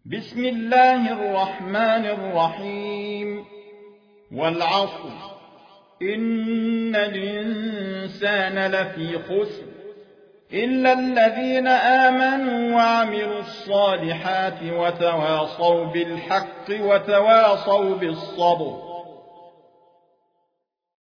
بسم الله الرحمن الرحيم. والعصر إن الإنسان لفي خسر إلا الذين آمنوا وعملوا الصالحات وتواصوا بالحق وتواصوا بالصبر.